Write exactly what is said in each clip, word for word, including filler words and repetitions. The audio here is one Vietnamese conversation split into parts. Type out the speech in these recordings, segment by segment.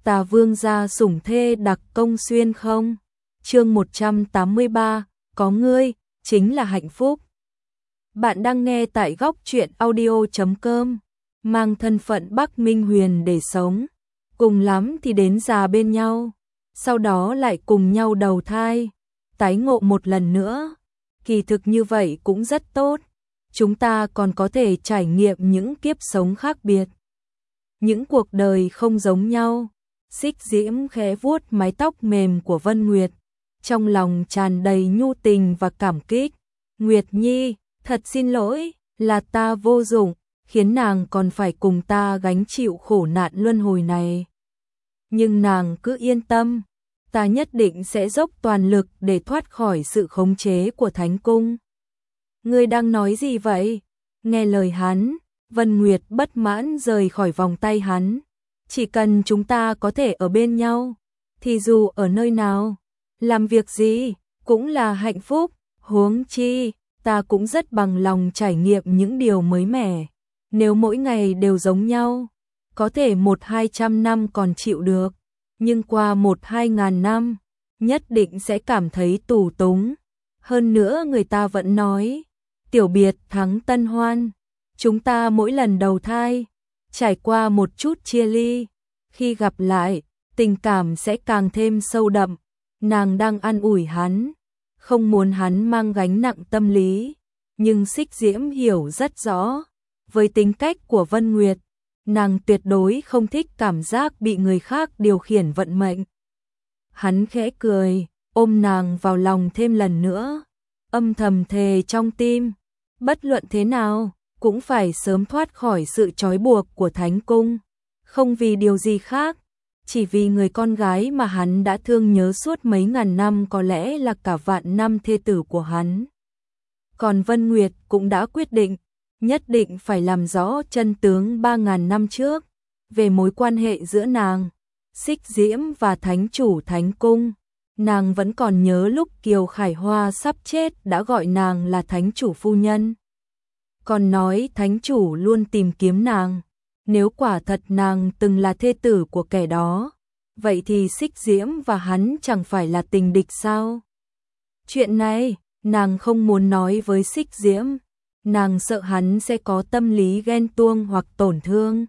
ta vương gia sủng thê đặc công xuyên không? Chương một trăm tám mươi ba, có ngươi, chính là hạnh phúc. Bạn đang nghe tại góc truyện audio chấm com, mang thân phận Bắc Minh Huyền để sống, cùng lắm thì đến già bên nhau, sau đó lại cùng nhau đầu thai, tái ngộ một lần nữa. Kỳ thực như vậy cũng rất tốt, chúng ta còn có thể trải nghiệm những kiếp sống khác biệt, những cuộc đời không giống nhau. Xích Diễm khẽ vuốt mái tóc mềm của Vân Nguyệt, trong lòng tràn đầy nhu tình và cảm kích. Nguyệt Nhi, thật xin lỗi, là ta vô dụng, khiến nàng còn phải cùng ta gánh chịu khổ nạn luân hồi này. Nhưng nàng cứ yên tâm, ta nhất định sẽ dốc toàn lực để thoát khỏi sự khống chế của Thánh Cung. Ngươi đang nói gì vậy? Nghe lời hắn, Vân Nguyệt bất mãn rời khỏi vòng tay hắn. Chỉ cần chúng ta có thể ở bên nhau, thì dù ở nơi nào, làm việc gì, cũng là hạnh phúc. Huống chi, ta cũng rất bằng lòng trải nghiệm những điều mới mẻ. Nếu mỗi ngày đều giống nhau, có thể một hai trăm năm còn chịu được, nhưng qua một hai ngàn năm, nhất định sẽ cảm thấy tù túng. Hơn nữa người ta vẫn nói, tiểu biệt thắng tân hoan. Chúng ta mỗi lần đầu thai, trải qua một chút chia ly, khi gặp lại, tình cảm sẽ càng thêm sâu đậm. Nàng đang an ủi hắn, không muốn hắn mang gánh nặng tâm lý, nhưng Xích Diễm hiểu rất rõ, với tính cách của Vân Nguyệt, nàng tuyệt đối không thích cảm giác bị người khác điều khiển vận mệnh. Hắn khẽ cười, ôm nàng vào lòng thêm lần nữa, âm thầm thề trong tim, bất luận thế nào, cũng phải sớm thoát khỏi sự trói buộc của Thánh Cung, không vì điều gì khác, chỉ vì người con gái mà hắn đã thương nhớ suốt mấy ngàn năm có lẽ là cả vạn năm thê tử của hắn. Còn Vân Nguyệt cũng đã quyết định, nhất định phải làm rõ chân tướng ba ngàn năm trước, về mối quan hệ giữa nàng, Xích Diễm và Thánh chủ Thánh Cung. Nàng vẫn còn nhớ lúc Kiều Khải Hoa sắp chết đã gọi nàng là Thánh chủ phu nhân. Còn nói Thánh chủ luôn tìm kiếm nàng, nếu quả thật nàng từng là thê tử của kẻ đó, vậy thì Xích Diễm và hắn chẳng phải là tình địch sao? Chuyện này, nàng không muốn nói với Xích Diễm, nàng sợ hắn sẽ có tâm lý ghen tuông hoặc tổn thương.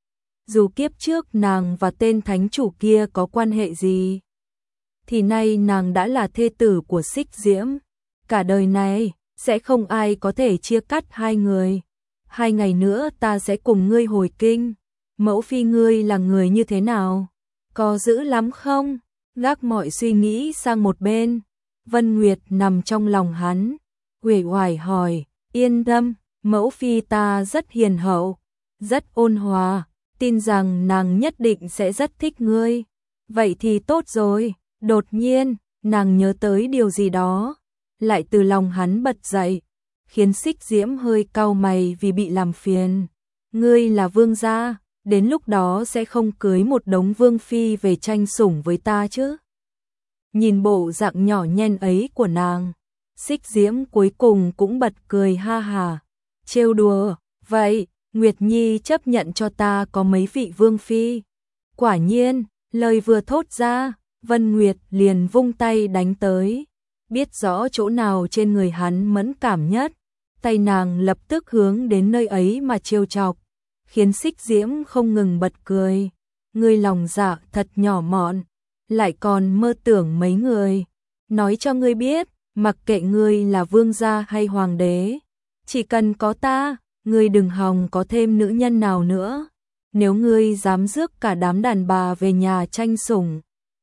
Dù kiếp trước nàng và tên thánh chủ kia có quan hệ gì, thì nay nàng đã là thê tử của Xích Diễm. Cả đời này, sẽ không ai có thể chia cắt hai người. Hai ngày nữa ta sẽ cùng ngươi hồi kinh. Mẫu phi ngươi là người như thế nào? Có dữ lắm không? Gác mọi suy nghĩ sang một bên, Vân Nguyệt nằm trong lòng hắn, uể oải hỏi, yên tâm, mẫu phi ta rất hiền hậu, rất ôn hòa, tin rằng nàng nhất định sẽ rất thích ngươi. Vậy thì tốt rồi. Đột nhiên, nàng nhớ tới điều gì đó, lại từ lòng hắn bật dậy, khiến Xích Diễm hơi cau mày vì bị làm phiền. Ngươi là vương gia, đến lúc đó sẽ không cưới một đống vương phi về tranh sủng với ta chứ? Nhìn bộ dạng nhỏ nhen ấy của nàng, Xích Diễm cuối cùng cũng bật cười ha hà, trêu đùa, vậy, Nguyệt Nhi chấp nhận cho ta có mấy vị vương phi. Quả nhiên, lời vừa thốt ra, Vân Nguyệt liền vung tay đánh tới, biết rõ chỗ nào trên người hắn mẫn cảm nhất, tay nàng lập tức hướng đến nơi ấy mà trêu chọc, khiến Xích Diễm không ngừng bật cười. Ngươi lòng dạ thật nhỏ mọn, lại còn mơ tưởng mấy người. Nói cho ngươi biết, mặc kệ ngươi là vương gia hay hoàng đế, chỉ cần có ta, ngươi đừng hòng có thêm nữ nhân nào nữa. Nếu ngươi dám rước cả đám đàn bà về nhà tranh sủng,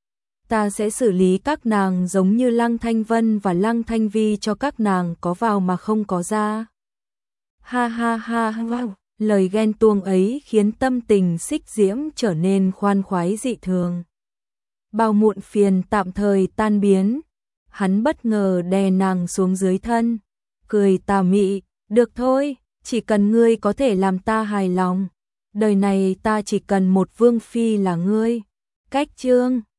ta sẽ xử lý các nàng giống như Lăng Thanh Vân và Lăng Thanh Vi, cho các nàng có vào mà không có ra. Ha ha ha, wow. Lời ghen tuông ấy khiến tâm tình Xích Diễm trở nên khoan khoái dị thường. Bao muộn phiền tạm thời tan biến, hắn bất ngờ đè nàng xuống dưới thân, cười tà mị, được thôi, chỉ cần ngươi có thể làm ta hài lòng, đời này ta chỉ cần một vương phi là ngươi. Cách chương